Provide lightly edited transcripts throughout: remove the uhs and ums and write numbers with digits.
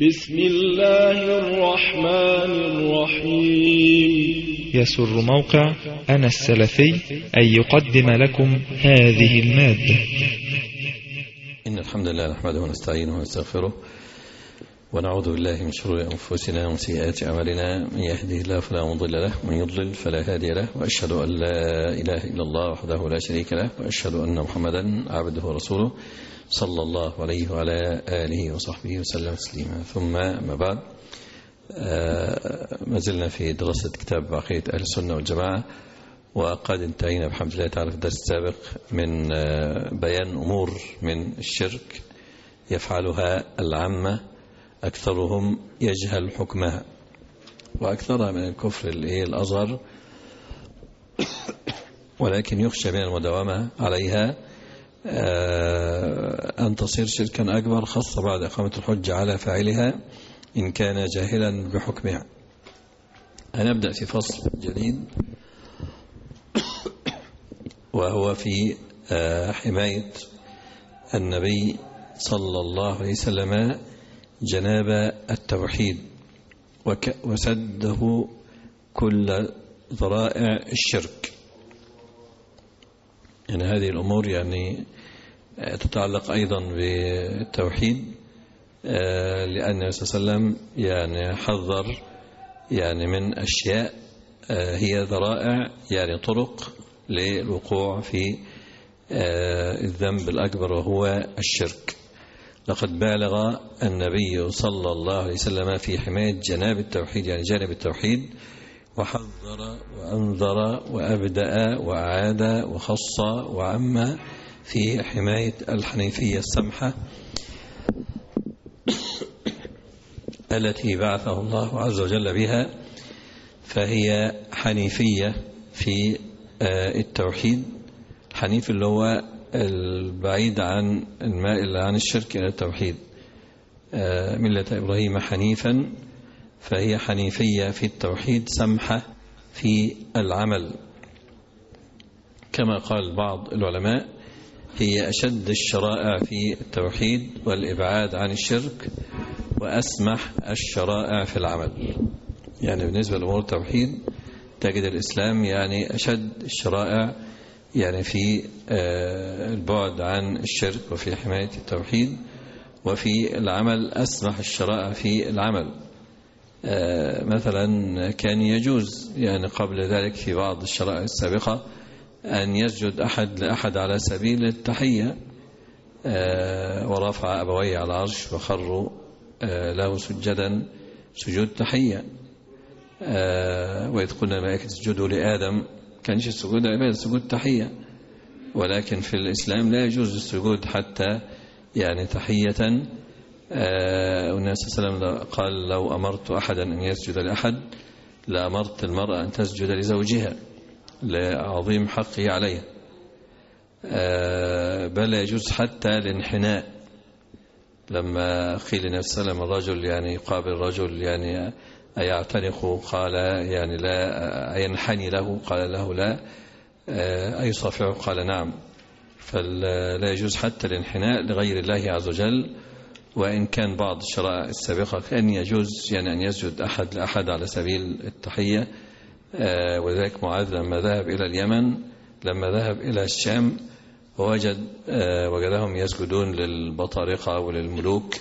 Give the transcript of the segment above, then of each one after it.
بسم الله الرحمن الرحيم. يسر موقع أنا السلفي أن يقدم لكم هذه المادة. إن الحمد لله نحمده ونستعينه ونستغفره ونعوذ بالله من شرور أنفسنا ومن سيئات أعمالنا، من يهده الله فلا مضل له ومن يضلل فلا هادي له، وأشهد أن لا إله إلا الله وحده لا شريك له، وأشهد أن محمدا عبده ورسوله صلى الله عليه وعلى آله وصحبه وسلم تسليما. ثم ما بعد، ما زلنا في دراسة كتاب عقيدة أهل السنة والجماعة، وقد انتهينا بحمد الله تعالى في الدرس السابق من بيان أمور من الشرك يفعلها العامة أكثرهم يجهل حكمها، وأكثرها من الكفر الأصغر، ولكن يخشى من المداومة عليها أن تصير شركا أكبر، خاصة بعد إقامة الحجة على فاعلها إن كان جاهلا بحكمها. هنبدأ في فصل جديد، وهو في حماية النبي صلى الله عليه وسلم جناب التوحيد وسده كل ذرائع الشرك. يعني هذه الأمور تتعلق أيضا بالتوحيد، لأن النبي صلى الله عليه وسلم حذر من أشياء هي ذرائع، طرق للوقوع في الذنب الأكبر وهو الشرك. لقد بالغ النبي صلى الله عليه وسلم في حماية جناب التوحيد، جانب التوحيد، وحذر وأنذر وأبدأ وأعاد وخص وعم في حماية الحنيفية السمحة التي بعثه الله عز وجل بها، فهي حنيفية في التوحيد. حنيف اللي هو البعيد عن المائل عن الشرك إلى التوحيد، ملة إبراهيم حنيفا، فهي حنيفية في التوحيد سمحة في العمل. كما قال بعض العلماء هي أشد الشرائع في التوحيد والإبعاد عن الشرك، وأسمح الشرائع في العمل. بالنسبة لأمور التوحيد تجد الإسلام أشد الشرائع في البعد عن الشرك وفي حماية التوحيد، وفي العمل أسمح الشرائع في العمل. مثلا كان يجوز قبل ذلك في بعض الشرائع السابقة أن يسجد أحد لأحد على سبيل التحية، ورفع أبويه على العرش وخروا له سجدا سجود تحية. وإذ قلنا الملائكة اسجدوا لآدم، كانش السجود عبادة، سجود تحية. ولكن في الإسلام لا يجوز السجود حتى تحية. والنبي صلى الله عليه وسلم قال: لو أمرت أحدا أن يسجد لأحد لأمرت المرأة أن تسجد لزوجها لعظيم حقه عليها. بل يجوز حتى الانحناء. لما قيل للنبي صلى الله عليه وسلم الرجل يقابل رجل أيعتنق، قال لا. أينحني له؟ قال له لا. أيصافعه؟ قال نعم. فلا يجوز حتى الانحناء لغير الله عز وجل. وإن كان بعض الشرائع السابقة كان يجوز أن يسجد أحد لأحد على سبيل التحية. وذلك معاذ لما ذهب إلى اليمن، لما ذهب إلى الشام وجدهم يسجدون للبطارقة وللملوك،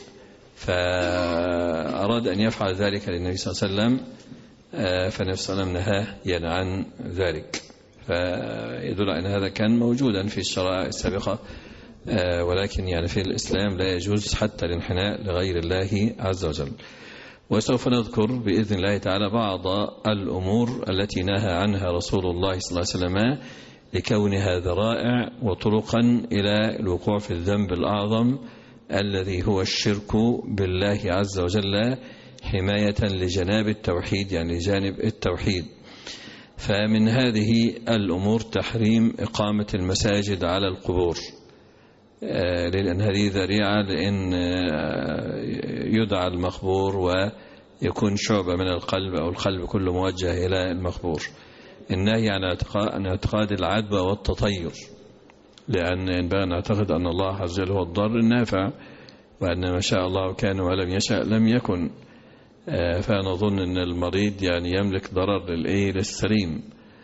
فأراد أن يفعل ذلك للنبي صلى الله عليه وسلم، فالنبي صلى الله عليه وسلم نهاه عن ذلك. فيدل أن هذا كان موجودا في الشرائع السابقة، ولكن في الإسلام لا يجوز حتى الانحناء لغير الله عز وجل. وسوف نذكر بإذن الله تعالى بعض الأمور التي نهى عنها رسول الله صلى الله عليه وسلم لكونها ذرائع وطرقا إلى الوقوع في الذنب الأعظم الذي هو الشرك بالله عز وجل، حماية لجناب التوحيد، لجانب التوحيد. فمن هذه الأمور تحريم إقامة المساجد على القبور، لأن هذه ذريعة لأن يدعى المقبور ويكون شعبة من القلب، أو القلب كله موجه إلى المقبور. النهي عن اعتقاد العدوى والتطير، لأن ينبغي أن نعتقد أن الله عز وجل هو الضار النافع، وأن ما شاء الله كان ولم يشأ لم يكن. فنظن أن المريض يعني يملك ضرر للسليم،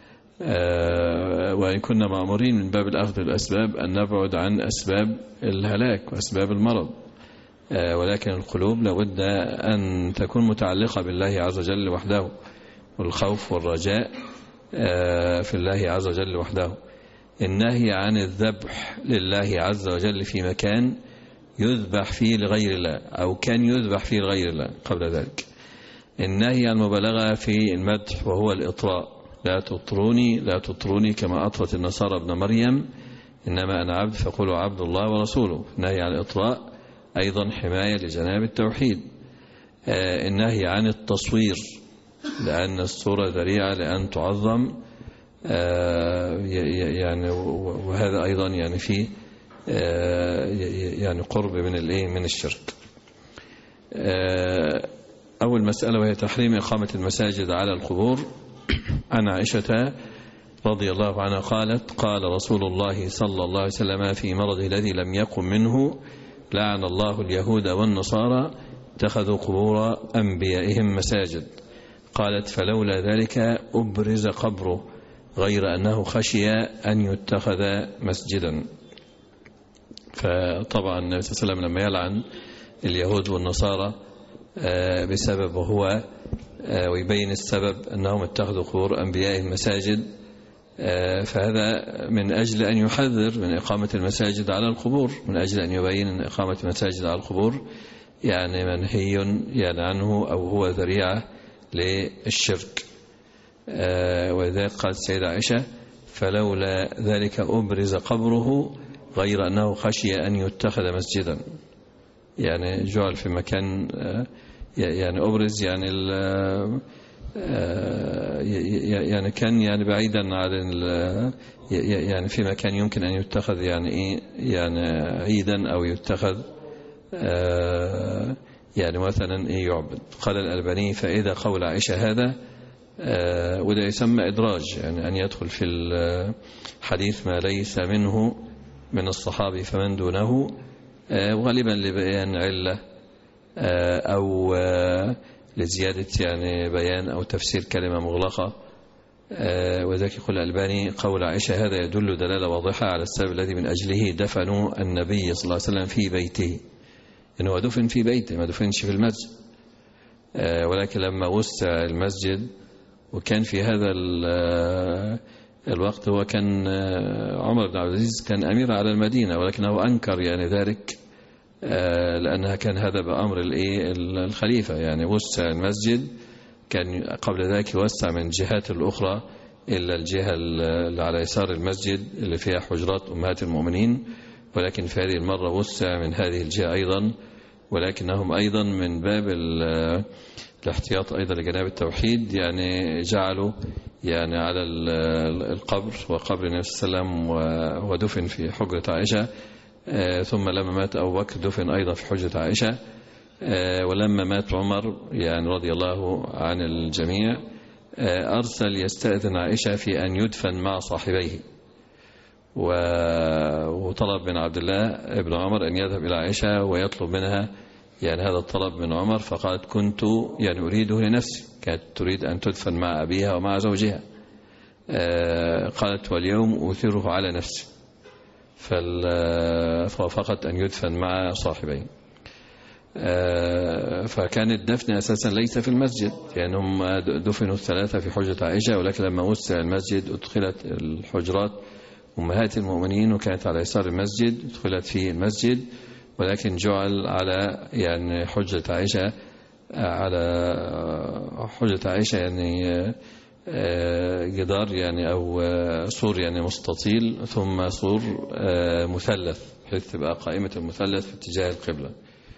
وإن كنا مأمورين من باب الأخذ بالأسباب أن نبعد عن أسباب الهلاك وأسباب المرض، ولكن القلوب لابد أن تكون متعلقة بالله عز وجل وحده، والخوف والرجاء في الله عز وجل وحده. النهي عن الذبح لله عز وجل في مكان يذبح فيه لغير الله أو كان يذبح فيه لغير الله قبل ذلك. النهي عن المبالغة في المدح وهو الإطراء، لا تطروني كما أطرت النصارى ابن مريم، إنما أنا عبد فقولوا عبد الله ورسوله. النهي عن الإطراء أيضا حماية لجناب التوحيد. النهي عن التصوير، لأن الصورة ذريعة لأن تعظم، يعني وهذا أيضا يعني فيه يعني قرب من الشرك. أول مسألة وهي تحريم إقامة المساجد على القبور. عن عائشة رضي الله عنها قالت: قال رسول الله صلى الله عليه وسلم في مرضه الذي لم يقم منه: لعن الله اليهود والنصارى اتخذوا قبور أنبيائهم مساجد. قالت: فلولا ذلك أبرز قبره غير أنه خشي أن يتخذ مسجدا. فطبعا النبي صلى الله عليه وسلم لما يلعن اليهود والنصارى بسبب هو ويبين السبب أنهم اتخذوا قبور أنبيائهم مساجد، فهذا من أجل أن يحذر من إقامة المساجد على القبور، من أجل أن يبين أن إقامة المساجد على القبور يعني منهي يعني عنه أو هو ذريعة للشرك. ولذلك قالت السيدة عائشة: فلولا ذلك أبرز قبره غير أنه خشي أن يتخذ مسجدا. يعني جعل في مكان يعني أبرز يعني كان يعني بعيدا عن يعني في مكان يمكن أن يتخذ يعني عيدا أو يتخذ يعني مثلا يعبد. قال الألباني: فإذا قول عائشة هذا وده يسمى إدراج، يعني أن يدخل في الحديث ما ليس منه من الصحابي فمن دونه، وغالبا لبيان علة أو لزيادة يعني بيان أو تفسير كلمة مغلقة. وذلك يقول الألباني: قول عائشة هذا يدل دلالة واضحة على السبب الذي من أجله دفنوا النبي صلى الله عليه وسلم في بيته، إنه هو دفن في بيته ما دفنش في المسجد. ولكن لما وسع المسجد وكان في هذا الوقت هو كان عمر بن عبد العزيز كان أمير على المدينة، ولكنه أنكر يعني ذلك لأنها كان هذا بأمر الخليفة. يعني وسع المسجد، كان قبل ذلك يوسع من الجهات الأخرى إلا الجهة اللي على يسار المسجد اللي فيها حجرات أمهات المؤمنين، ولكن في هذه المرة وسع من هذه الجهة أيضا، ولكنهم أيضا من باب الاحتياط أيضا لجناب التوحيد يعني جعلوا يعني على القبر وقبر النبي صلى الله عليه وسلم ودفن في حجرة عائشة. ثم لما مات أبو بكر دفن أيضا في حجرة عائشة. ولما مات عمر يعني رضي الله عن الجميع أرسل يستأذن عائشة في أن يدفن مع صاحبيه، وطلب من عبد الله ابن عمر أن يذهب إلى عائشة ويطلب منها يعني هذا الطلب من عمر، فقالت: كنت يعني أريده لنفسي، كانت تريد أن تدفن مع أبيها ومع زوجها. قالت: واليوم أؤثره على نفسي، فوافقت أن يدفن مع صاحبين. فكان الدفن أساسا ليس في المسجد، يعني هم دفنوا الثلاثة في حجرة عائشة، ولكن لما وسع المسجد أدخلت الحجرات أمهات المؤمنين وكانت على يسار المسجد، أدخلت في المسجد، ولكن جعل على يعني حجرة عائشة، على حجرة عائشة يعني جدار يعني أو سور يعني مستطيل، ثم سور مثلث بحيث تبقى قائمة المثلث في اتجاه القبلة.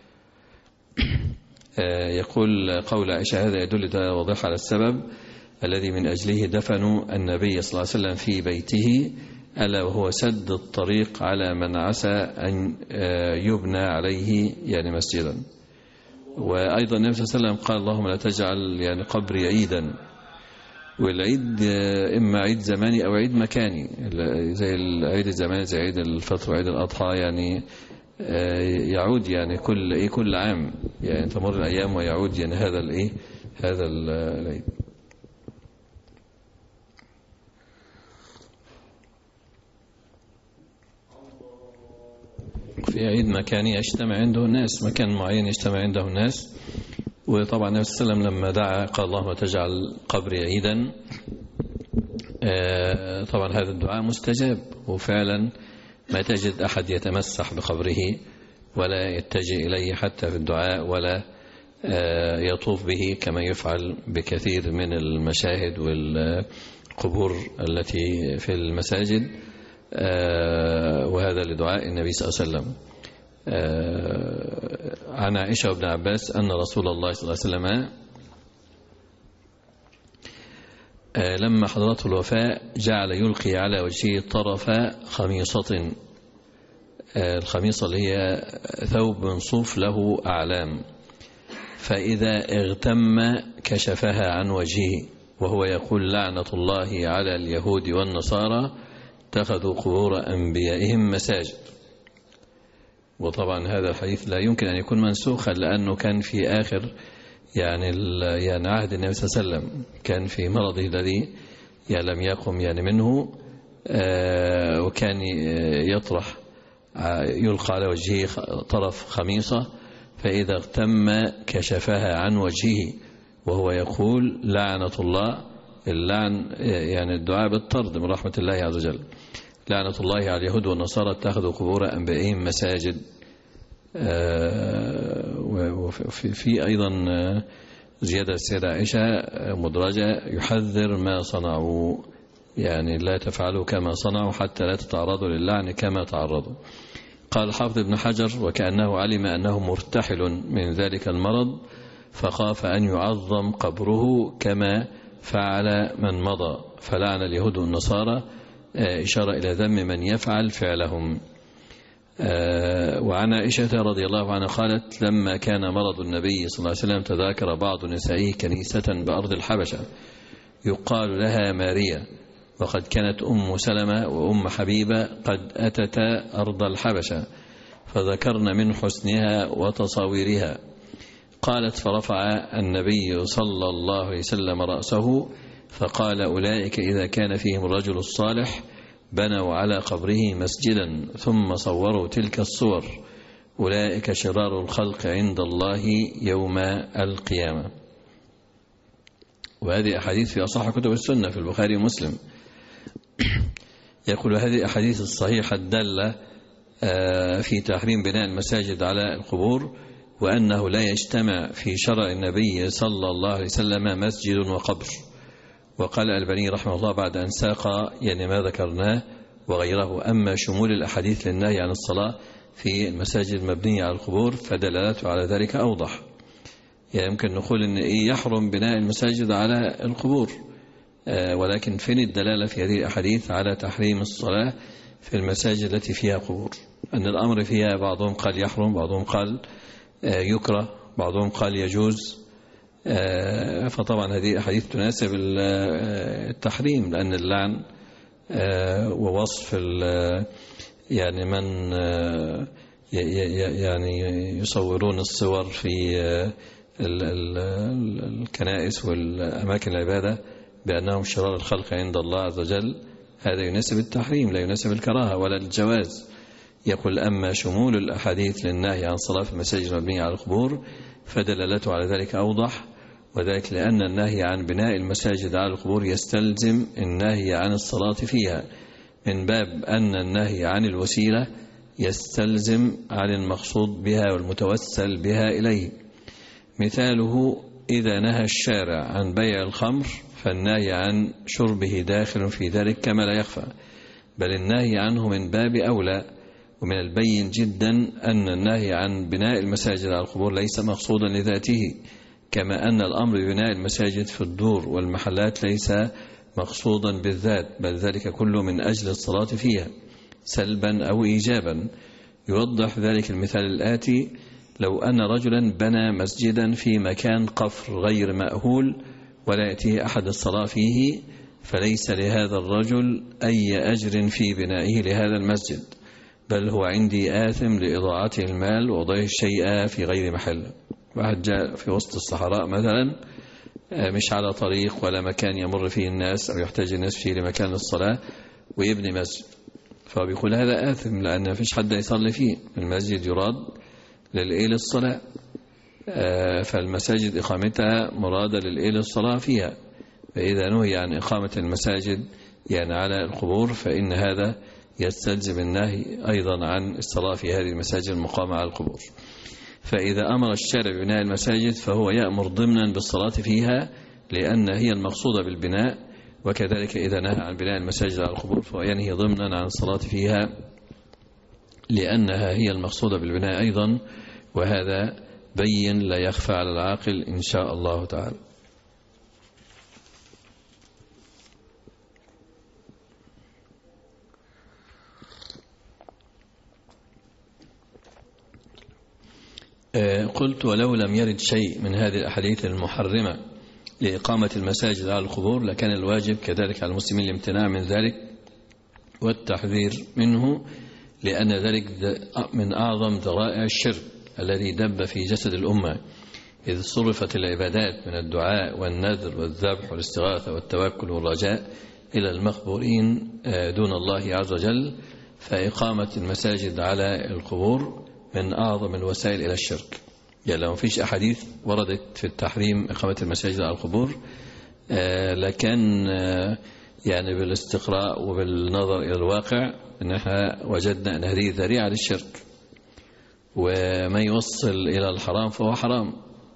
يقول قول عائشة هذا يدل دلالة واضحة على السبب الذي من أجله دفنوا النبي صلى الله عليه وسلم في بيته، ألا وهو سد الطريق على من عسى أن يبنى عليه يعني مسجدا. وأيضا النبي صلى الله عليه وسلم قال: اللهم لا تجعل يعني قبري عيدا. والعيد إما عيد زماني أو عيد مكاني، زي العيد الزماني زي عيد الفطر وعيد الأضحى يعني يعود يعني كل عام، يعني تمر الأيام ويعود يعني هذا العيد. في عيد مكاني يجتمع عنده الناس، مكان معين يجتمع عنده الناس. وطبعا النبي صلى الله عليه وسلم لما دعا قال اللهم تجعل قبري عيدا، طبعا هذا الدعاء مستجاب، وفعلا ما تجد أحد يتمسح بقبره ولا يتجه إليه حتى في الدعاء، ولا يطوف به كما يفعل بكثير من المشاهد والقبور التي في المساجد، وهذا لدعاء النبي صلى الله عليه وسلم. عن عائشة وابن عباس أن رسول الله صلى الله عليه وسلم لما حضرته الوفاة جعل يلقي على وجهه طرف خميصة، الخميصة اللي هي ثوب من صوف له أعلام، فإذا اغتم كشفها عن وجهه، وهو يقول لعنة الله على اليهود والنصارى اتخذوا قبور أنبيائهم مساجد. وطبعا هذا الحديث لا يمكن أن يكون منسوخا، لأنه كان في آخر يعني عهد النبي صلى الله عليه وسلم، كان في مرضه الذي لم يقم منه، وكان يطرح يلقى على وجهه طرف خميصة، فإذا اغتم كشفها عن وجهه، وهو يقول لعنة الله، اللعن يعني الدعاء بالطرد من رحمة الله عز وجل، لعنة الله على اليهود والنصارى اتخذوا قبور أنبيائهم مساجد. وفي أيضا زيادة السيدة عائشة مدرجة يحذر ما صنعوا، يعني لا تفعلوا كما صنعوا حتى لا تتعرضوا للعن كما تعرضوا. قال حافظ ابن حجر وكأنه علم أنه مرتحل من ذلك المرض فخاف أن يعظم قبره كما فعل من مضى، فلعن اليهود والنصارى، إشارة إلى ذم من يفعل فعلهم. وعن عائشة رضي الله عنها قالت لما كان مرض النبي صلى الله عليه وسلم تذاكر بعض نسائه كنيسة بأرض الحبشة يقال لها ماريا، وقد كانت أم سلمة وأم حبيبة قد أتتا أرض الحبشة فذكرن من حسنها وتصاويرها. قالت فرفع النبي صلى الله عليه وسلم رأسه فقال أولئك إذا كان فيهم الرجل الصالح بنوا على قبره مسجدا ثم صوروا تلك الصور، أولئك شرار الخلق عند الله يوم القيامة. وهذه أحاديث في أصح كتب السنة في البخاري ومسلم. يقول هذه أحاديث الصحيحة الدالة في تحريم بناء المساجد على القبور، وأنه لا يجتمع في شرع النبي صلى الله عليه وسلم مسجد وقبر. وقال الألباني رحمه الله بعد أن ساق ما ذكرناه وغيره: أما شمول الأحاديث للنهي عن الصلاة في المساجد المبنية على القبور فدلالته على ذلك أوضح. يمكن نقول أن يحرم بناء المساجد على القبور، ولكن فين الدلالة في هذه الأحاديث على تحريم الصلاة في المساجد التي فيها قبور؟ أن الأمر فيها بعضهم قال يحرم، بعضهم قال يكره، بعضهم قال يجوز. فطبعا هذه الأحاديث تناسب التحريم، لأن اللعن ووصف من يصورون الصور في الكنائس والأماكن العبادة بأنهم شرار الخلق عند الله عز وجل، هذا يناسب التحريم لا يناسب الكراهة ولا الجواز. يقول أما شمول الأحاديث للنهي عن صلاة في المساجد المبنية على القبور فدلالته على ذلك أوضح، وذلك لأن النهي عن بناء المساجد على القبور يستلزم النهي عن الصلاة فيها، من باب أن النهي عن الوسيلة يستلزم عن المقصود بها والمتوسل بها إليه. مثاله إذا نهى الشارع عن بيع الخمر فالنهي عن شربه داخل في ذلك كما لا يخفى، بل النهي عنه من باب أولى. ومن البين جدا أن النهي عن بناء المساجد على القبور ليس مقصودا لذاته، كما أن الأمر ببناء المساجد في الدور والمحلات ليس مقصودا بالذات، بل ذلك كله من أجل الصلاة فيها سلبا أو إيجابا. يوضح ذلك المثال الآتي: لو أن رجلا بنى مسجدا في مكان قفر غير مأهول ولا يأتيه أحد الصلاة فيه، فليس لهذا الرجل أي أجر في بنائه لهذا المسجد، بل هو عندي آثم لإضاعته المال ووضعه الشيء في غير محل. واحد جاء في وسط الصحراء مثلا، مش على طريق ولا مكان يمر فيه الناس أو يحتاج الناس فيه لمكان للصلاة ويبني مسجد، فبيقول هذا آثم لأن ما فيش حد يصلي فيه. المسجد يراد للصلاة، فالمساجد إقامتها مرادة للصلاة فيها. فإذا نهي عن إقامة المساجد يعني على القبور فإن هذا يستلزم النهي أيضا عن الصلاة في هذه المساجد المقامة على القبور. فإذا أمر الشارع ببناء المساجد فهو يأمر ضمنا بالصلاة فيها لأن هي المقصودة بالبناء، وكذلك إذا نهى عن بناء المساجد على القبور فهو ينهي ضمنا عن الصلاة فيها لأنها هي المقصودة بالبناء أيضا، وهذا بين لا يخفى على العاقل إن شاء الله تعالى. قلت ولو لم يرد شيء من هذه الأحاديث المحرمة لإقامة المساجد على القبور لكان الواجب كذلك على المسلمين الامتناع من ذلك والتحذير منه، لأن ذلك من أعظم ذرائع الشرك الذي دب في جسد الأمة، إذ صرفت العبادات من الدعاء والنذر والذبح والاستغاثة والتوكل والرجاء إلى المقبورين دون الله عز وجل، فإقامة المساجد على القبور من أعظم الوسائل إلى الشرك. يعني لو فيش أحاديث وردت في التحريم إقامة المساجد على القبور لكن يعني بالاستقراء وبالنظر إلى الواقع نحن وجدنا أن هذه ذريعة للشرك، وما يوصل إلى الحرام فهو حرام.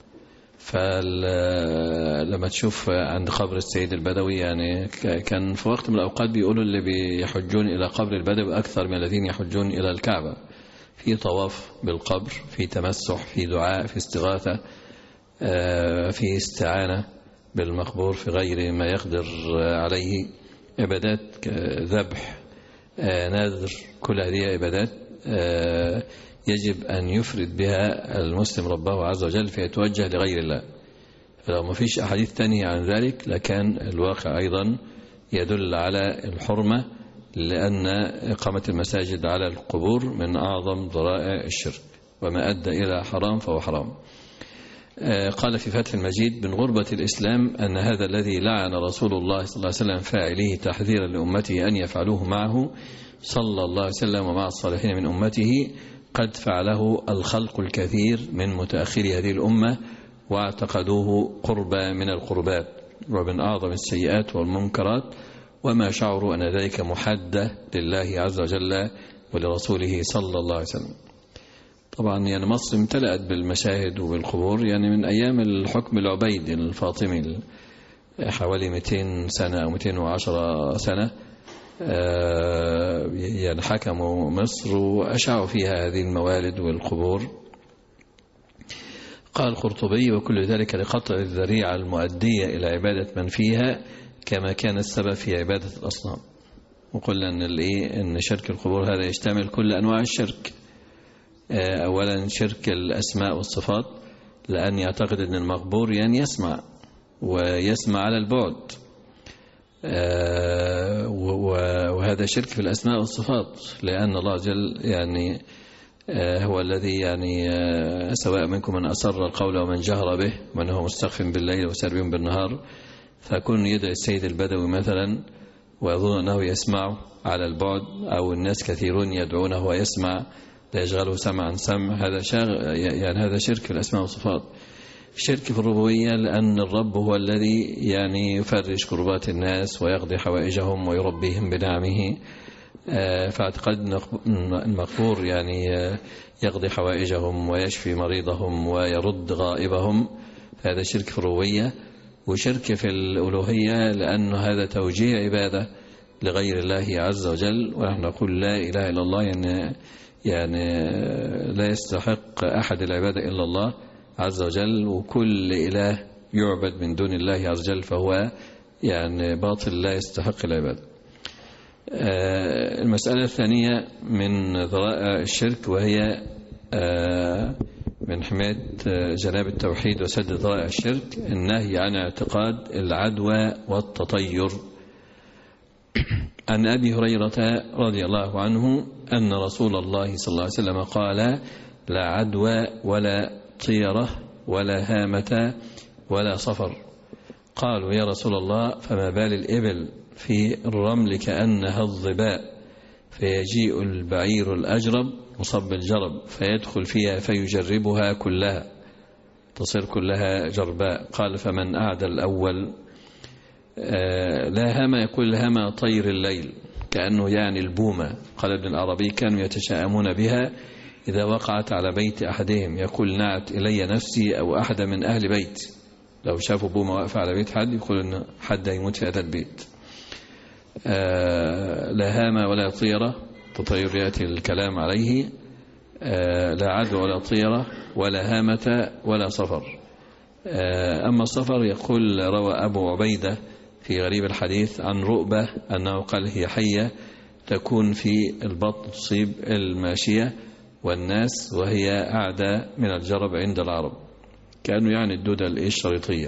فلما تشوف عند قبر السيد البدوي، يعني كان في وقت من الأوقات بيقولوا اللي بيحجون إلى قبر البدوي أكثر من الذين يحجون إلى الكعبة، في طواف بالقبر، في تمسح، في دعاء، في استغاثة، في استعانة بالمقبور في غير ما يقدر عليه، عبادات ذبح، نذر، كل هذه عبادات يجب أن يفرد بها المسلم ربه عز وجل فيتوجه لغير الله. فلو ما فيش أحاديث تانية عن ذلك لكان الواقع أيضا يدل على الحرمة، لأن إقامة المساجد على القبور من أعظم ذرائع الشرك، وما أدى إلى حرام فهو حرام. قال في فتح المجيد: من غربة الإسلام أن هذا الذي لعن رسول الله صلى الله عليه وسلم فاعليه تحذيرا لأمته أن يفعلوه معه صلى الله عليه وسلم ومع الصالحين من أمته قد فعله الخلق الكثير من متأخر هذه الأمة واعتقدوه قربا من القربات ومن أعظم السيئات والمنكرات، وما شعروا أن ذلك محدة لله عز وجل ولرسوله صلى الله عليه وسلم. طبعا يعني مصر امتلأت بالمشاهد وبالقبور يعني من أيام الحكم العبيدي الفاطمي حوالي 200 سنة أو 210 سنة، يعني حكموا مصر وأشعوا فيها هذه الموالد والقبور. قال القرطبي: وكل ذلك لقطع الذريعة المؤدية إلى عبادة من فيها كما كان السبب في عبادة الأصنام. وقلنا أن شرك القبور هذا يشتمل كل أنواع الشرك. أولا شرك الأسماء والصفات، لأن يعتقد أن المقبور يعني يسمع ويسمع على البعد، وهذا شرك في الأسماء والصفات، لأن الله جل يعني هو الذي يعني سواء منكم من أسر القول ومن جهر به ومن هو مستخف بالليل وسارب بالنهار. فكون يدعي السيد البدوي مثلا ويظن أنه يسمع على البعد، أو الناس كثيرون يدعونه ويسمع لا يشغله سمع عن سمع، هذا شرك في الأسماء والصفات. شرك في الربوبية، لأن الرب هو الذي يعني يفرج كربات الناس ويقضي حوائجهم ويربيهم بنعمه، فاعتقد المقبور يعني يقضي حوائجهم ويشفي مريضهم ويرد غائبهم، فهذا شرك في الربوبية. وشرك في الألوهية، لأن هذا توجيه عبادة لغير الله عز وجل، ونحن نقول لا إله إلا الله، يعني لا يستحق أحد العبادة إلا الله عز وجل، وكل إله يعبد من دون الله عز وجل فهو يعني باطل لا يستحق العبادة. المسألة الثانية من ذرائع الشرك، وهي من حماية جناب التوحيد وسد ذرائع الشرك، النهي عن اعتقاد العدوى والتطير عن أبي هريرة رضي الله عنه أن رسول الله صلى الله عليه وسلم قال: لا عدوى ولا طيرة ولا هامة ولا صفر. قالوا: يا رسول الله فما بال الإبل في الرمل كأنها الظباء، فيجيء البعير الأجرب مصب بالجرب فيدخل فيها فيجربها كلها تصير كلها جرباء. قال: فمن أعدى الأول؟ لا هامة، يقول هامة طير الليل، كأنه يعني البومة. قال ابن العربي: كانوا يتشاءمون بها إذا وقعت على بيت أحدهم، يقول: نعت إلي نفسي أو أحد من أهل بيت. لو شافوا بومة واقفة على بيت حد يقول إن حد يموت في هذا البيت. لا هامة ولا طيرة، تطير يأتي الكلام عليه. لا عدوى ولا طيرة ولا هامة ولا صفر. أما الصفر يقول روى أبو عبيدة في غريب الحديث عن رؤبة أنه قال: هي حية تكون في البطن تصيب الماشية والناس، وهي أعدى من الجرب عند العرب، كأنه يعني الدودة الشريطية.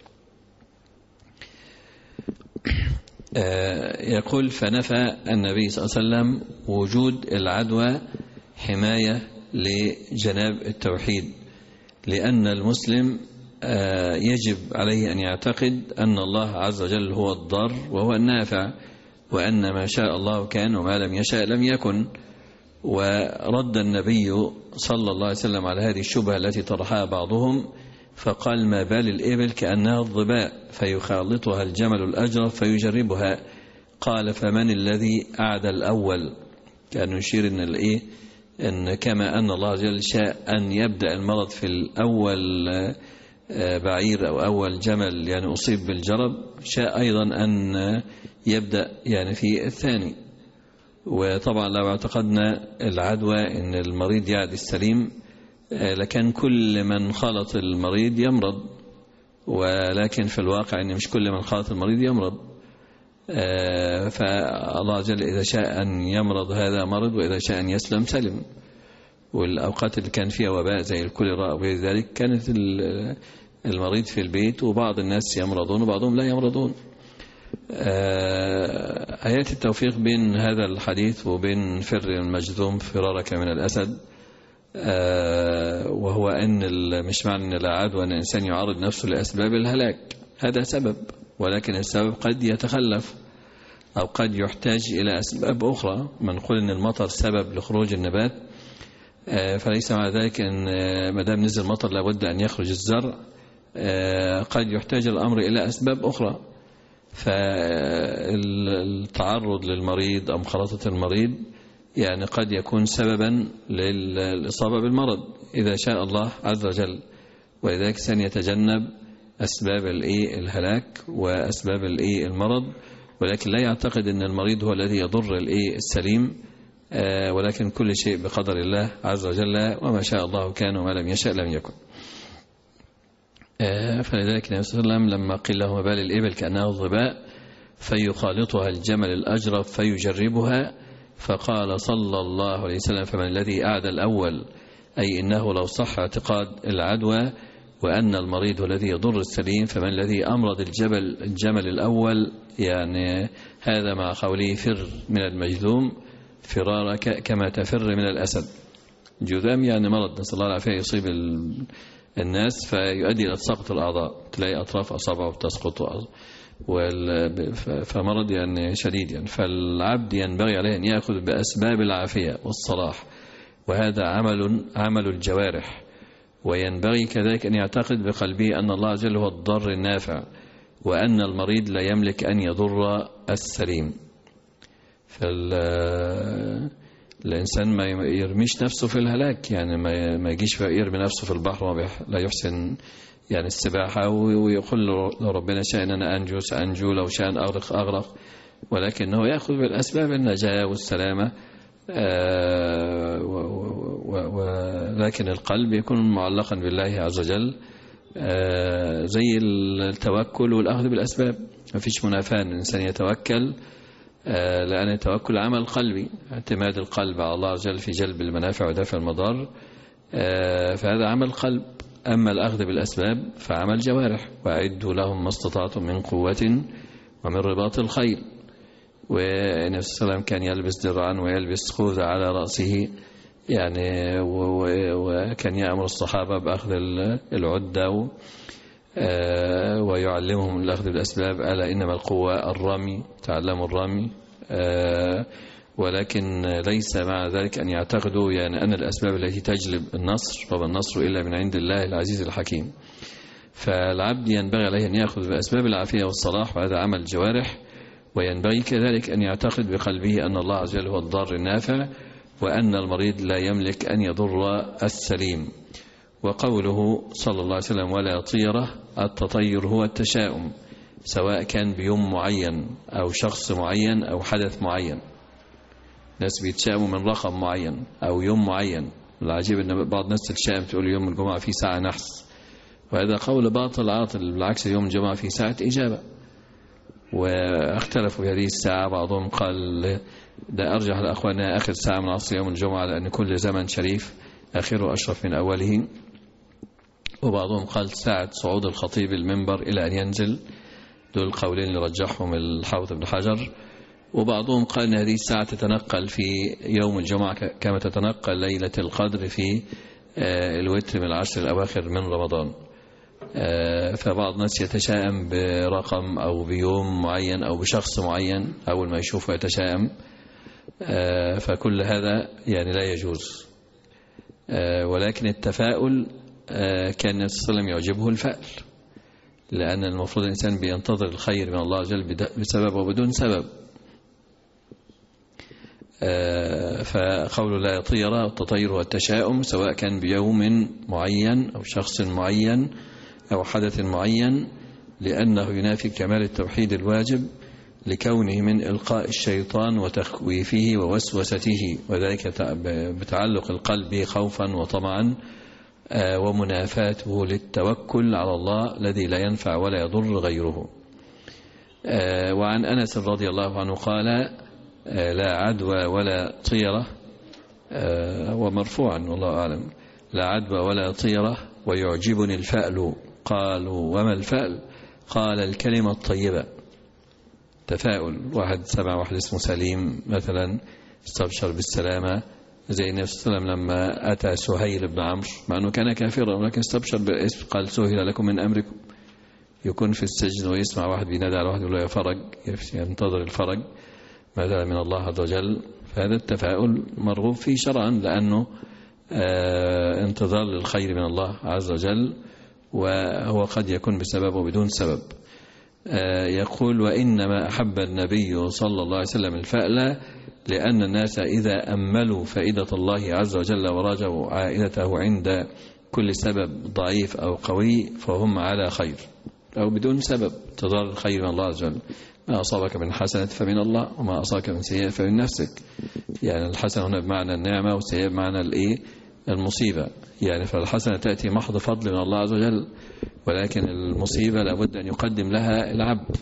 يقول: فنفى النبي صلى الله عليه وسلم وجود العدوى حماية لجناب التوحيد، لأن المسلم يجب عليه أن يعتقد أن الله عز وجل هو الضار وهو النافع، وأن ما شاء الله كان وما لم يشاء لم يكن. ورد النبي صلى الله عليه وسلم على هذه الشبهة التي طرحها بعضهم، فقال: ما بال الإبل كأنها الظباء فيخالطها الجمل الأجرب فيجربها. قال: فمن الذي أعدى الأول؟ كأنه يشير إن كما أن الله عز وجل شاء أن يبدأ المرض في الأول بعير أو أول جمل يعني أصيب بالجرب، شاء أيضا أن يبدأ يعني في الثاني. وطبعا لو اعتقدنا العدوى إن المريض يعدي السليم لكن كل من خالط المريض يمرض، ولكن في الواقع إن مش كل من خالط المريض يمرض. فالله عز وجل إذا شاء أن يمرض هذا مرض، وإذا شاء أن يسلم سلم. والأوقات اللي كان فيها وباء زي الكوليرا وغير ذلك كانت المريض في البيت، وبعض الناس يمرضون وبعضهم لا يمرضون. آيات التوفيق بين هذا الحديث وبين فر المجذوم فرارك من الأسد، وهو أن مش معنى أن لا عدوى أن الإنسان يعرض نفسه لأسباب الهلاك، هذا سبب، ولكن السبب قد يتخلف أو قد يحتاج إلى أسباب أخرى. من نقول أن المطر سبب لخروج النبات، فليس مع ذلك أن مدام نزل مطر لابد أن يخرج الزرع، قد يحتاج الأمر إلى أسباب أخرى. فالتعرض للمريض أو مخالطة المريض يعني قد يكون سببا للإصابة بالمرض إذا شاء الله عز وجل، ولذلك سيتجنب أسباب الهلاك وأسباب المرض، ولكن لا يعتقد أن المريض هو الذي يضر السليم، ولكن كل شيء بقدر الله عز وجل، وما شاء الله كان وما لم يشاء لم يكن. فلذلك النبي صلى الله عليه وسلم لما قيل له ما بال الإبل كأنها الظباء فيخالطها الجمل الأجرب فيجربها، فقال صلى الله عليه وسلم: فمن الذي أعدى الأول؟ أي إنه لو صح اعتقاد العدوى وأن المريض هو الذي يضر السليم، فمن الذي أمرض الجمل الأول؟ يعني هذا مع قوله فر من المجذوم فرارك كما تفر من الأسد. جذام يعني مرض نسأل الله العافية يصيب الناس فيؤدي إلى تساقط الأعضاء، تلاقي أطراف أصابعه بتسقط، فمرض يعني شديد يعني. فالعبد ينبغي عليه أن يأخذ بأسباب العافية والصلاح، وهذا عمل الجوارح. وينبغي كذلك أن يعتقد بقلبه أن الله عز وجل هو الضار النافع، وأن المريض لا يملك أن يضر السليم. فالإنسان ما يرميش نفسه في الهلاك، يعني ما يجيش يرمي نفسه في البحر لا يحسن يعني السباحة ويقول لو ربنا شاء أن أنا أنجو سأنجو، لو شاء أن أغرق، ولكنه يأخذ بالأسباب النجاة والسلامة. ولكن القلب يكون معلقا بالله عز وجل، زي التوكل والأخذ بالأسباب. ما فيش منافاة الإنسان يتوكل، لأن التوكل عمل قلبي، اعتماد القلب على الله عز وجل في جلب المنافع ودفع المضار، فهذا عمل قلب. أما الأخذ بالأسباب فعمل جوارح. وأعدوا لهم ما استطعتم من قوة ومن رباط الخيل. والنبي صلى الله عليه وسلم كان يلبس درعا ويلبس خوذة على رأسه يعني، وكان يأمر الصحابة بأخذ العدة ويعلمهم الأخذ بالأسباب، ألا إنما القوة الرمي، تعلموا الرمي. ولكن ليس مع ذلك أن يعتقدوا يعني أن الأسباب التي تجلب النصر وما النصر إلا من عند الله العزيز الحكيم. فالعبد ينبغي عليه أن يأخذ بأسباب العافية والصلاح، وهذا عمل الجوارح، وينبغي كذلك أن يعتقد بقلبه أن الله عز وجل هو الضار النافع، وأن المريض لا يملك أن يضر السليم. وقوله صلى الله عليه وسلم ولا طيرة، التطير هو التشاؤم، سواء كان بيوم معين أو شخص معين أو حدث معين. ناس بيتشائموا من رقم معين أو يوم معين. العجيب أن بعض الناس تتشائم تقول يوم الجمعة في ساعة نحس، وهذا قول باطل عاطل. بالعكس يوم الجمعة في ساعة إجابة. واختلفوا في هذه الساعة، بعضهم قال ده أرجح الأخوان آخر ساعة من عصر يوم الجمعة، لأن كل زمن شريف آخره أشرف من أوله. وبعضهم قال ساعة صعود الخطيب المنبر إلى أن ينزل. دول القولين اللي رجحهم الحافظ ابن حجر. وبعضهم قال أن هذه الساعة تتنقل في يوم الجمعة كما تتنقل ليلة القدر في الوتر من العشر الأواخر من رمضان. فبعض الناس يتشائم برقم أو بيوم معين أو بشخص معين، أول ما يشوفه يتشائم. فكل هذا يعني لا يجوز. ولكن التفاؤل كان النبي صلى الله عليه وسلم يعجبه الفأل، لأن المفروض الإنسان بينتظر الخير من الله عز وجل بسبب وبدون سبب. فقول لا يطير، التطير والتشاؤم، سواء كان بيوم معين أو شخص معين أو حدث معين، لأنه ينافي كمال التوحيد الواجب لكونه من إلقاء الشيطان وتخويفه ووسوسته، وذلك بتعلق القلب خوفا وطمعا ومنافاته للتوكل على الله الذي لا ينفع ولا يضر غيره. وعن أنس رضي الله عنه قال لا عدوى ولا طيرة، ومرفوعا والله أعلم، لا عدوى ولا طيرة ويعجبني الفأل. قالوا وما الفأل؟ قال الكلمة الطيبة. تفاؤل، واحد سمع واحد اسمه سليم مثلا استبشر بالسلامة، زي النبي صلى الله عليه وسلم لما أتى سهيل بن عمرو مع أنه كان كافرا ولكن استبشر بالاسم، قال سهل لكم من أمركم. يكون في السجن ويسمع واحد بينادى على واحد يقول له يا فرج، ينتظر الفرج ماذا من الله عز وجل. فهذا التفاؤل مرغوب فيه شرعا، لأنه انتظار للخير من الله عز وجل، وهو قد يكون بسبب وبدون سبب. يقول وإنما أحب النبي صلى الله عليه وسلم الفأل، لأن الناس إذا أملوا فائدة الله عز وجل وراجعوا عائلته عند كل سبب ضعيف أو قوي فهم على خير، أو بدون سبب انتظار الخير من الله عز وجل. ما أصابك من حسنة فمن الله، وما أصابك من سيئة فمن نفسك. يعني الحسنة هنا بمعنى النعمة، والسيئة بمعنى المصيبة. يعني فالحسنة تأتي محض فضل من الله عز وجل، ولكن المصيبة لابد أن يقدم لها العبد.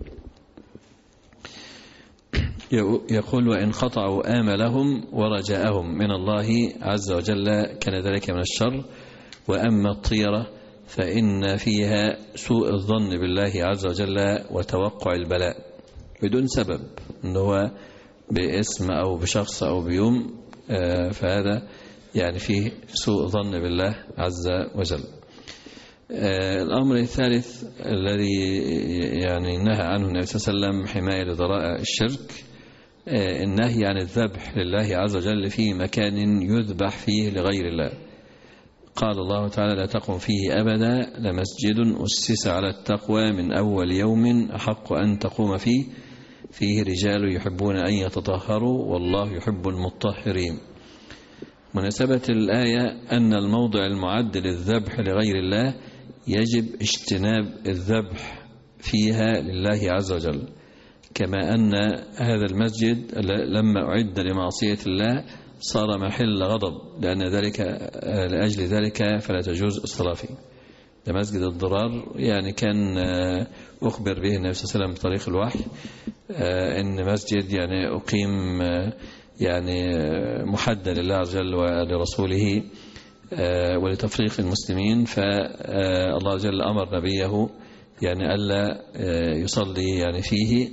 يقول وإن قطعوا آملهم ورجاءهم من الله عز وجل كان ذلك من الشر. وأما الطيرة فإن فيها سوء الظن بالله عز وجل وتوقع البلاء بدون سبب، أنه باسم أو بشخص أو بيوم، فهذا يعني فيه سوء ظن بالله عز وجل. الأمر الثالث الذي يعني نهى عنه النبي صلى الله عليه وسلم حماية لذرائع الشرك، النهي عن الذبح لله عز وجل في مكان يذبح فيه لغير الله. قال الله تعالى لا تقم فيه أبدا لمسجد أسس على التقوى من أول يوم أحق أن تقوم فيه رجال يحبون أن يتطهروا والله يحب المطهرين. مناسبة الآية أن الموضع المعد للذبح لغير الله يجب اجتناب الذبح فيها لله عز وجل، كما أن هذا المسجد لما أعد لمعصية الله صار محل غضب، لأجل ذلك فلا تجوز الصلاة فيه. ده مسجد الضرار، يعني كان أخبر به النبي صلى الله عليه وسلم بطريق الوحي أن مسجد يعني أقيم يعني محدد لله عز وجل ولرسوله ولتفريق المسلمين، فالله عز وجل أمر نبيه يعني ألا يصلي يعني فيه،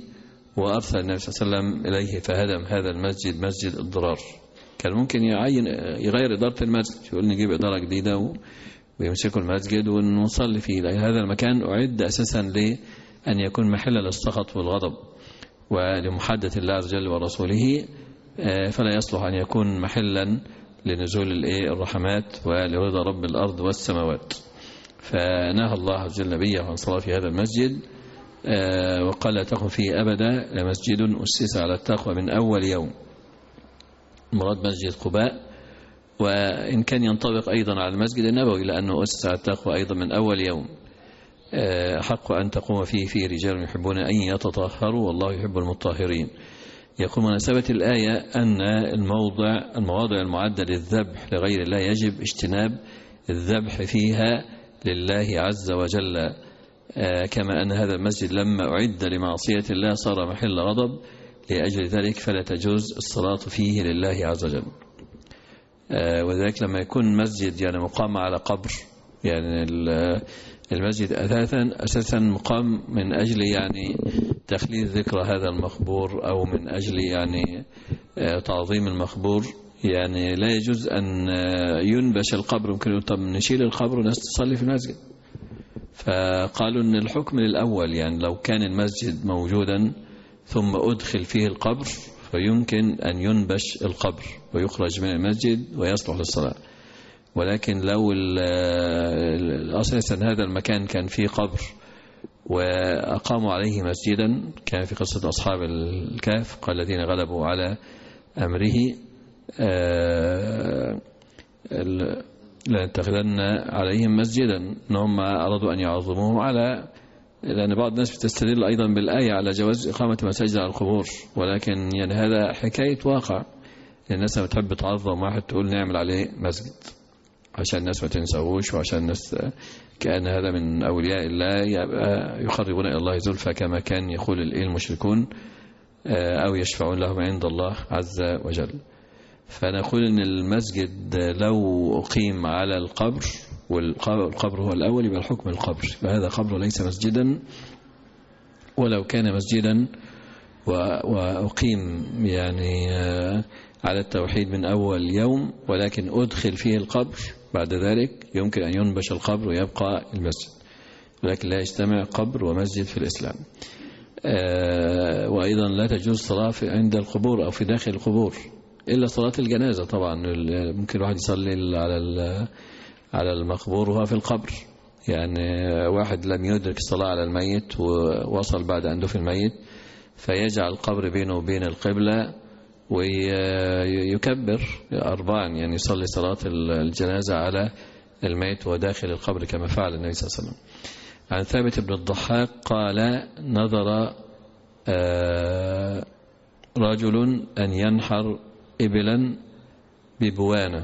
وأرسل النبي صلى الله عليه وسلم إليه فهدم هذا المسجد مسجد الضرار. كان ممكن يغير إدارة المسجد، يقول نجيب إدارة جديدة ويمسكوا المسجد ونصلي فيه، لأن هذا المكان أعد أساسا لأن يكون محلا للسخط والغضب ولمحادة الله عز وجل ورسوله، فلا يصلح أن يكون محلا لنزول الرحمات ولرضا رب الأرض والسماوات. فنهى الله عز وجل نبيه عن الصلاة في هذا المسجد، وقال لا تقم فيه أبدا لمسجد أسس على التقوى من أول يوم. مراد مسجد قباء، وإن كان ينطبق أيضا على المسجد النبوي لأنه أسس على التقوى أيضا من أول يوم. حق أن تقوم فيه رجال يحبون أن يتطهروا والله يحب المطهرين. يقول مناسبة الآية أن المواضع المعدة للذبح لغير الله يجب اجتناب الذبح فيها لله عز وجل، كما أن هذا المسجد لما أعد لمعصية الله صار محل غضب، لأجل ذلك فلا تجوز الصلاة فيه لله عز وجل. وذلك لما يكون مسجد يعني مقام على قبر، يعني المسجد أساسا مقام من أجل يعني تخليد ذكرى هذا المقبور، أو من أجل يعني تعظيم المقبور، يعني لا يجوز أن ينبش القبر. ممكن طب نشيل القبر وناس تصلي في المسجد. فقالوا أن الحكم الأول يعني لو كان المسجد موجودا ثم أدخل فيه القبر فيمكن أن ينبش القبر ويخرج من المسجد ويصلح للصلاة. ولكن لو أساسا هذا المكان كان فيه قبر وأقاموا عليه مسجدا، كان في قصة أصحاب الكهف قال الذين غلبوا على أمره لنتخذن عليهم مسجدا، أنهم أرادوا أن يعظموه على، لأن بعض الناس بتستدل أيضا بالآية على جواز إقامة مساجد على القبور، ولكن يعني هذا حكاية واقع. الناس بتحب تعظم واحد تقول نعمل عليه مسجد عشان الناس ما تنسوش، وعشان الناس كأن هذا من أولياء الله يبقى يقربون إلى الله زلفى كما كان يقول المشركون، أو يشفعون لهم عند الله عز وجل. فنقول أن المسجد لو أقيم على القبر والقبر هو الأول يبقى الحكم القبر، فهذا قبر ليس مسجدا. ولو كان مسجدا وأقيم يعني على التوحيد من أول يوم ولكن أدخل فيه القبر بعد ذلك، يمكن أن ينبش القبر ويبقى المسجد، ولكن لا يجتمع قبر ومسجد في الإسلام. وأيضا لا تجوز صلاة عند القبور أو في داخل القبور إلا صلاة الجنازة. طبعا ممكن الواحد يصلي على المقبور وهو في القبر، يعني واحد لم يدرك الصلاة على الميت ووصل بعد أن دفن الميت، فيجعل القبر بينه وبين القبلة ويكبر أربعا، يعني يصلي صلاة الجنازة على الميت وداخل القبر كما فعل النبي صلى الله عليه وسلم. عن ثابت بن الضحاك قال نظر رجل أن ينحر إبلا ببوانة.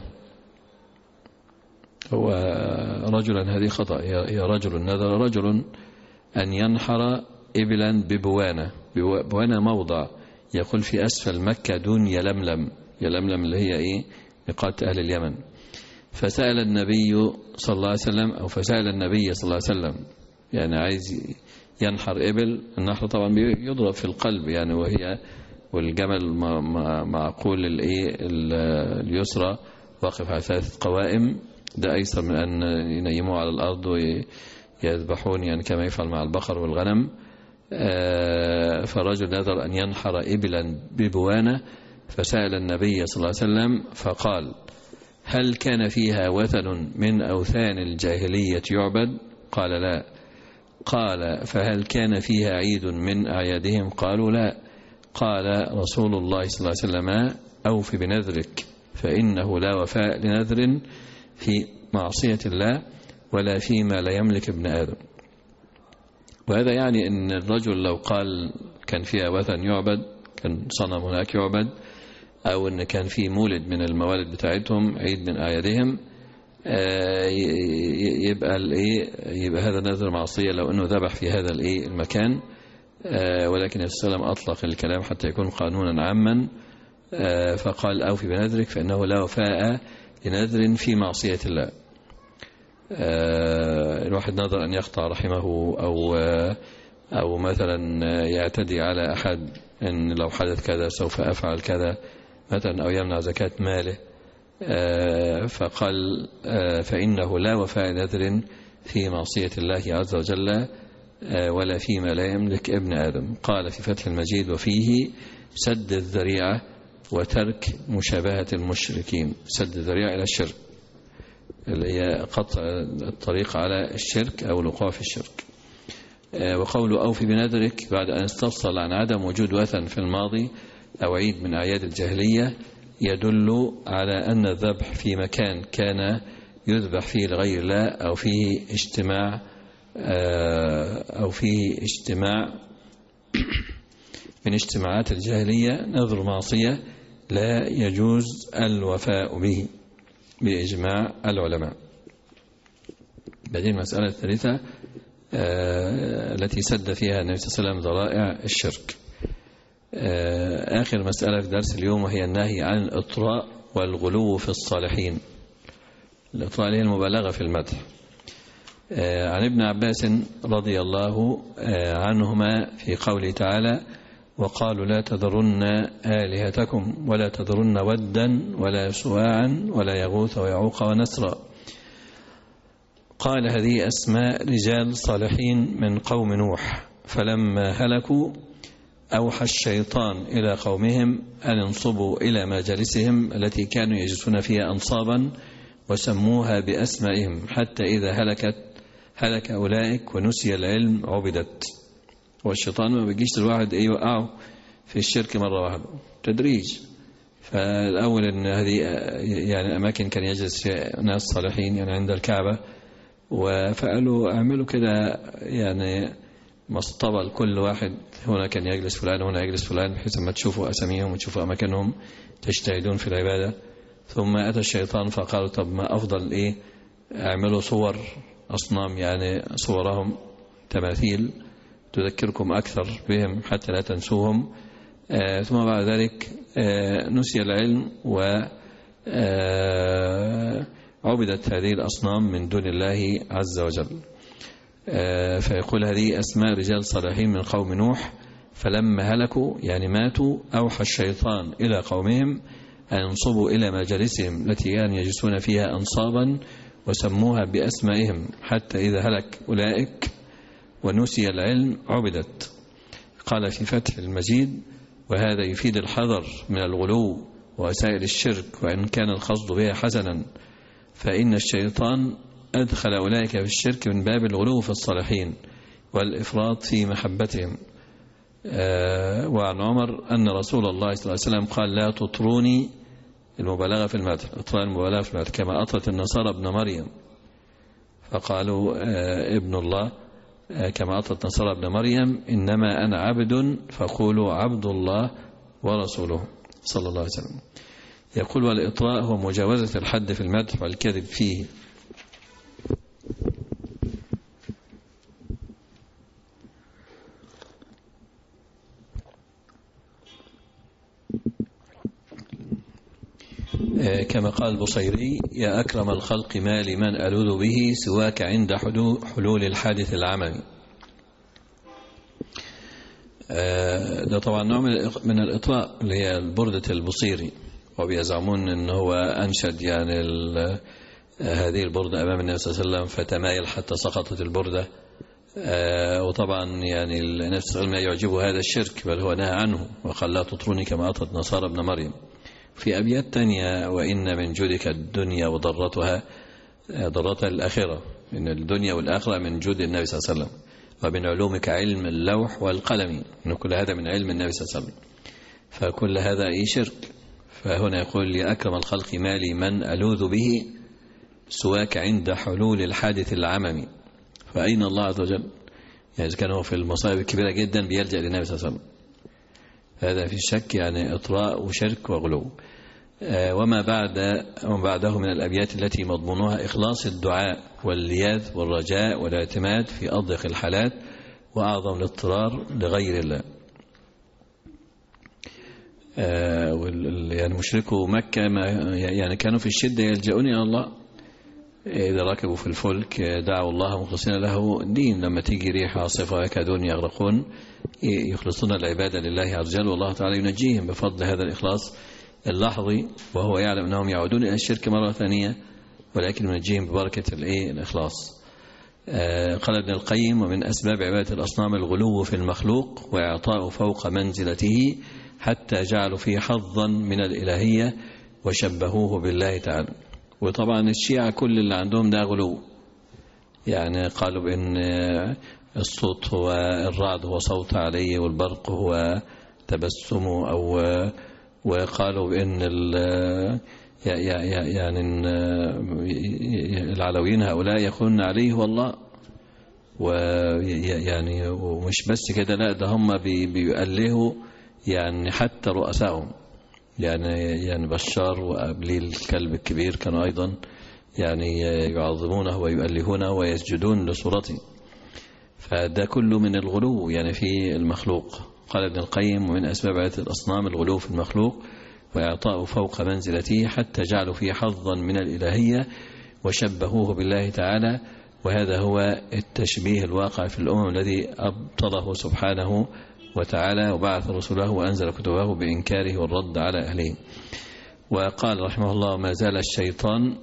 هو رجلا، هذه خطأ، هي رجل، نذر رجل أن ينحر إبلا ببوانة. بوانة موضع يقول في أسفل مكة دون يلملم. يلملم اللي هي ميقات أهل اليمن. فسأل النبي صلى الله عليه وسلم، أو فسأل النبي صلى الله عليه وسلم، يعني عايز ينحر إبل. النحر طبعا يضرب في القلب يعني، والجمل معقول اليسرى واقف على 3 قوائم، ده أيسر من أن ينيموا على الأرض ويذبحون يعني كما يفعل مع البقر والغنم. فرجل نذر أن ينحر إبلا ببوانة، فسأل النبي صلى الله عليه وسلم فقال هل كان فيها وثن من أوثان الجاهلية يعبد؟ قال لا. قال فهل كان فيها عيد من أعيادهم؟ قالوا لا. قال رسول الله صلى الله عليه وسلم أوف بنذرك، فإنه لا وفاء لنذر في معصية الله ولا فيما لا يملك ابن آدم. وهذا يعني أن الرجل لو قال كان فيها وثن يعبد، كان صنم هناك يعبد، أو أن كان في مولد من الموالد بتاعتهم، عيد من أعيادهم، يبقى هذا نذر معصية لو أنه ذبح في هذا المكان. ولكن النبي صلى الله عليه وسلم أطلق الكلام حتى يكون قانونا عاما، فقال أوفي بنذرك فإنه لا وفاء لنذر في معصية الله. الواحد نظر أن يقطع رحمه أو أو مثلا يعتدي على أحد إن لو حدث كذا سوف أفعل كذا مثلا، أو يمنع زكاة ماله، فقال فإنه لا وفاء نذر في معصية الله عز وجل ولا فيما لا يملك ابن آدم. قال في فتح المجيد: وفيه سد الذريعة وترك مشابهة المشركين. سد الذريعة إلى الشرك، اللي هي قطع الطريق على الشرك أو الوقوع في الشرك. وقوله أوفي بنذرك بعد أن استفصل عن عدم وجود وثن في الماضي أو عيد من أعياد الجاهلية يدل على أن الذبح في مكان كان يذبح فيه لغير الله أو فيه اجتماع من اجتماعات الجاهلية نذر معصية لا يجوز الوفاء به بإجماع العلماء. بعدين المسألة الثالثة التي سد فيها النبي صلى الله عليه وسلم ذرائع الشرك. آخر مسألة في درس اليوم وهي النهي عن الإطراء والغلو في الصالحين. الإطراء هي المبالغة في المدح. عن ابن عباس رضي الله عنهما في قوله تعالى: وقالوا لا تذرن آلهتكم ولا تذرن ودا ولا سواعا ولا يغوث ويعوق ونسرا. قال هذه أسماء رجال صالحين من قوم نوح، فلما هلكوا أوحى الشيطان إلى قومهم أن انصبوا إلى مجالسهم التي كانوا يجلسون فيها أنصابا وسموها بأسمائهم حتى إذا هلك أولئك ونسي العلم عبدت. والشيطان ما بيجيش الواحد يوقعه في الشرك مرة واحدة، تدريج. فالأول أن هذه يعني أماكن كان يجلس فيها ناس صالحين يعني عند الكعبة، وفعلوا اعملوا كده يعني مصطبة لكل واحد، هنا كان يجلس فلان هنا يجلس فلان، بحيث ما تشوفوا أساميهم وتشوفوا أماكنهم تجتهدون في العبادة. ثم أتى الشيطان فقالوا طب ما أفضل اعملوا صور أصنام، يعني صورهم تماثيل تذكركم أكثر بهم حتى لا تنسوهم. ثم بعد ذلك نسي العلم وعبدت هذه الأصنام من دون الله عز وجل. فيقول هذه أسماء رجال صالحين من قوم نوح، فلما هلكوا يعني ماتوا أوحى الشيطان إلى قومهم أن ينصبوا إلى مجالسهم التي كانوا يجلسون فيها أنصابا وسموها بأسمائهم حتى إذا هلك أولئك ونسي العلم عبدت. قال في فتح المجيد: وهذا يفيد الحذر من الغلو ووسائل الشرك، وإن كان القصد بها حسنا، فإن الشيطان أدخل أولئك في الشرك من باب الغلو في الصالحين والإفراط في محبتهم. وعن عمر أن رسول الله صلى الله عليه وسلم قال: لا تطروني، المبالغة في المدح، إطراء المبالغة في المدح، كما أطرت النصارى ابن مريم، فقالوا ابن الله، كما أطرت النصارى ابن مريم: إنما أنا عبد فقولوا عبد الله ورسوله صلى الله عليه وسلم. يقول: والإطراء هو مجاوزة الحد في المدح والكذب فيه. كما قال البصيري: يا أكرم الخلق ما لمن ألوذ به سواك عند حلول الحادث العملي. ده طبعا نوع من الإطراء اللي هي البردة البصيري، وبيزعمون أنه هو أنشد يعني هذه البردة أمام النبي صلى الله عليه وسلم فتمايل حتى سقطت البردة. وطبعا يعني النبي صلى الله عليه وسلم يعجبه هذا الشرك، بل هو نهى عنه وقال: لا تطروني كما أطرت نصارى ابن مريم. في أبيات تانية: وإن من جودك الدنيا وضرتها، ضرتها الآخرة، إن الدنيا والآخرة من جود النبي صلى الله عليه وسلم، ومن علومك علم اللوح والقلم، إن كل هذا من علم النبي صلى الله عليه وسلم، فكل هذا شرك. فهنا يقول: يا أكرم الخلق ما لي من ألوذ به سواك عند حلول الحادث العممي. فأين الله عز وجل؟ يعني إذا كان هو في المصائب الكبيرة جدا بيلجأ للنبي صلى الله عليه وسلم، هذا في شك يعني إطراء وشرك وغلو. وما بعده من الأبيات التي مضمونها إخلاص الدعاء واللياذ والرجاء والاعتماد في أضيق الحالات وأعظم الاضطرار لغير الله. يعني مشركو مكة يعني كانوا في الشدة يلجؤون إلى الله، إذا ركبوا في الفلك دعوا الله مخلصين له الدين، لما تيجي ريح عاصفة يكادون يغرقون يخلصون العبادة لله عز وجل، والله تعالى ينجيهم بفضل هذا الإخلاص اللحظي، وهو يعلم أنهم يعودون إلى الشرك مرة ثانية، ولكن ينجيهم ببركة الإخلاص. قال ابن القيم: ومن أسباب عبادة الأصنام الغلو في المخلوق وإعطاء فوق منزلته حتى جعلوا فيه حظا من الإلهية وشبهوه بالله تعالى. وطبعا الشيعة كل اللي عندهم ده غلو، يعني قالوا بأن الصوت هو الرعد هو صوت علي، والبرق هو تبسمه، وقالوا بأن يعني العلويين هؤلاء يقولون عليه هو الله، ويعني ومش بس كده، لا ده هم بيؤلهوا يعني حتى رؤسائهم، يعني بشار وأبليل الكلب الكبير كانوا أيضا يعني يعظمونه ويؤلهونه ويسجدون لصورته. فده كله من الغلو يعني في المخلوق. قال ابن القيم: ومن أسباب عبادة الأصنام الغلو في المخلوق وإعطاء فوق منزلته حتى جعلوا فيه حظا من الإلهية وشبهوه بالله تعالى، وهذا هو التشبيه الواقع في الأمم الذي أبطله سبحانه وتعالى، وبعث رسوله وأنزل كتبه بإنكاره والرد على أهله. وقال رحمه الله: ما زال الشيطان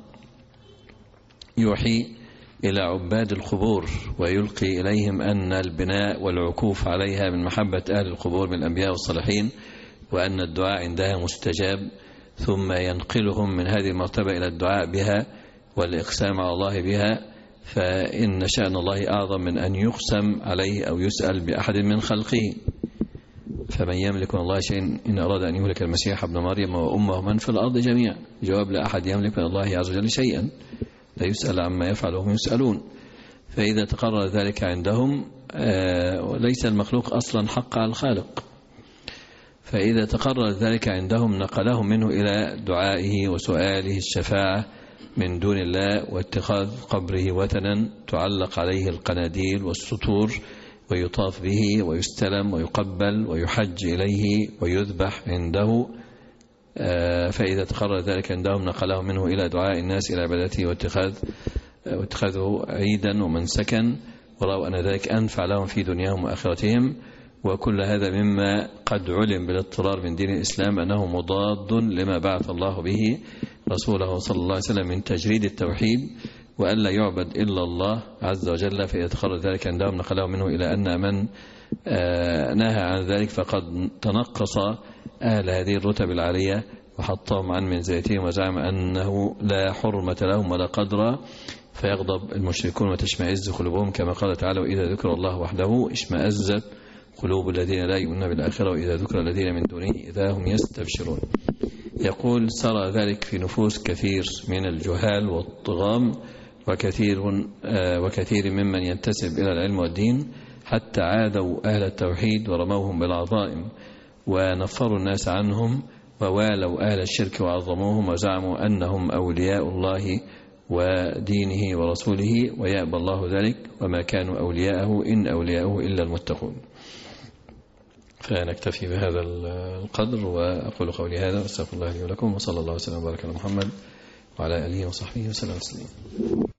يوحي إلى عباد القبور ويلقي إليهم أن البناء والعكوف عليها من محبة أهل القبور من الأنبياء والصالحين، وأن الدعاء عندها مستجاب، ثم ينقلهم من هذه المرتبة إلى الدعاء بها والإقسام على الله بها، فإن شأن الله أعظم من أن يقسم عليه أو يسأل بأحد من خلقه. فمن يملك من الله شيء إن أراد أن يهلك المسيح ابن مريم وأمه من في الأرض جميعا. جواب: لا أحد يملك من الله عز وجل شيئا، لا يسأل عما يفعل وهم يسألون. فإذا تقرر ذلك عندهم ليس المخلوق أصلا حق على الخالق، فإذا تقرر ذلك عندهم نقلهم منه إلى دعائه وسؤاله الشفاعة من دون الله، واتخاذ قبره وثنا تعلق عليه القناديل والسطور ويطاف به ويستلم ويقبل ويحج إليه ويذبح عنده. فإذا تقرر ذلك عندهم نقلهم منه إلى دعاء الناس إلى عبادته واتخاذه عيدا ومنسكا، ورأوا أن ذلك أنفع لهم في دنياهم وآخرتهم. وكل هذا مما قد علم بالاضطرار من دين الإسلام أنه مضاد لما بعث الله به رسوله صلى الله عليه وسلم من تجريد التوحيد وأن لا يعبد إلا الله عز وجل. فإذا تقرر ذلك عندهم نقلهم منه إلى أن من نهى عن ذلك فقد تنقص أهل هذه الرتب العالية وحطهم عن منزلتهم، وزعم أنه لا حرمة لهم ولا قدر، فيغضب المشركون وتشمئز قلوبهم، كما قال تعالى: وإذا ذكر الله وحده اشمأزت قلوب الذين لا يؤمنون بالآخرة وإذا ذكر الذين من دونه إذا هم يستبشرون. يقول: سرى ذلك في نفوس كثير من الجهال والطغام وكثير ممن ينتسب إلى العلم والدين، حتى عادوا أهل التوحيد ورموهم بالعظائم ونفروا الناس عنهم، ووالوا أهل الشرك وعظموهم وزعموا أنهم أولياء الله ودينه ورسوله، ويأبى الله ذلك، وما كانوا أولياءه إن أولياءه إلا المتقون. فنكتفي بهذا القدر، وأقول قولي هذا واستغفر الله لي ولكم، وصلى الله وسلم وبارك على محمد وعلى آله وصحبه وسلم.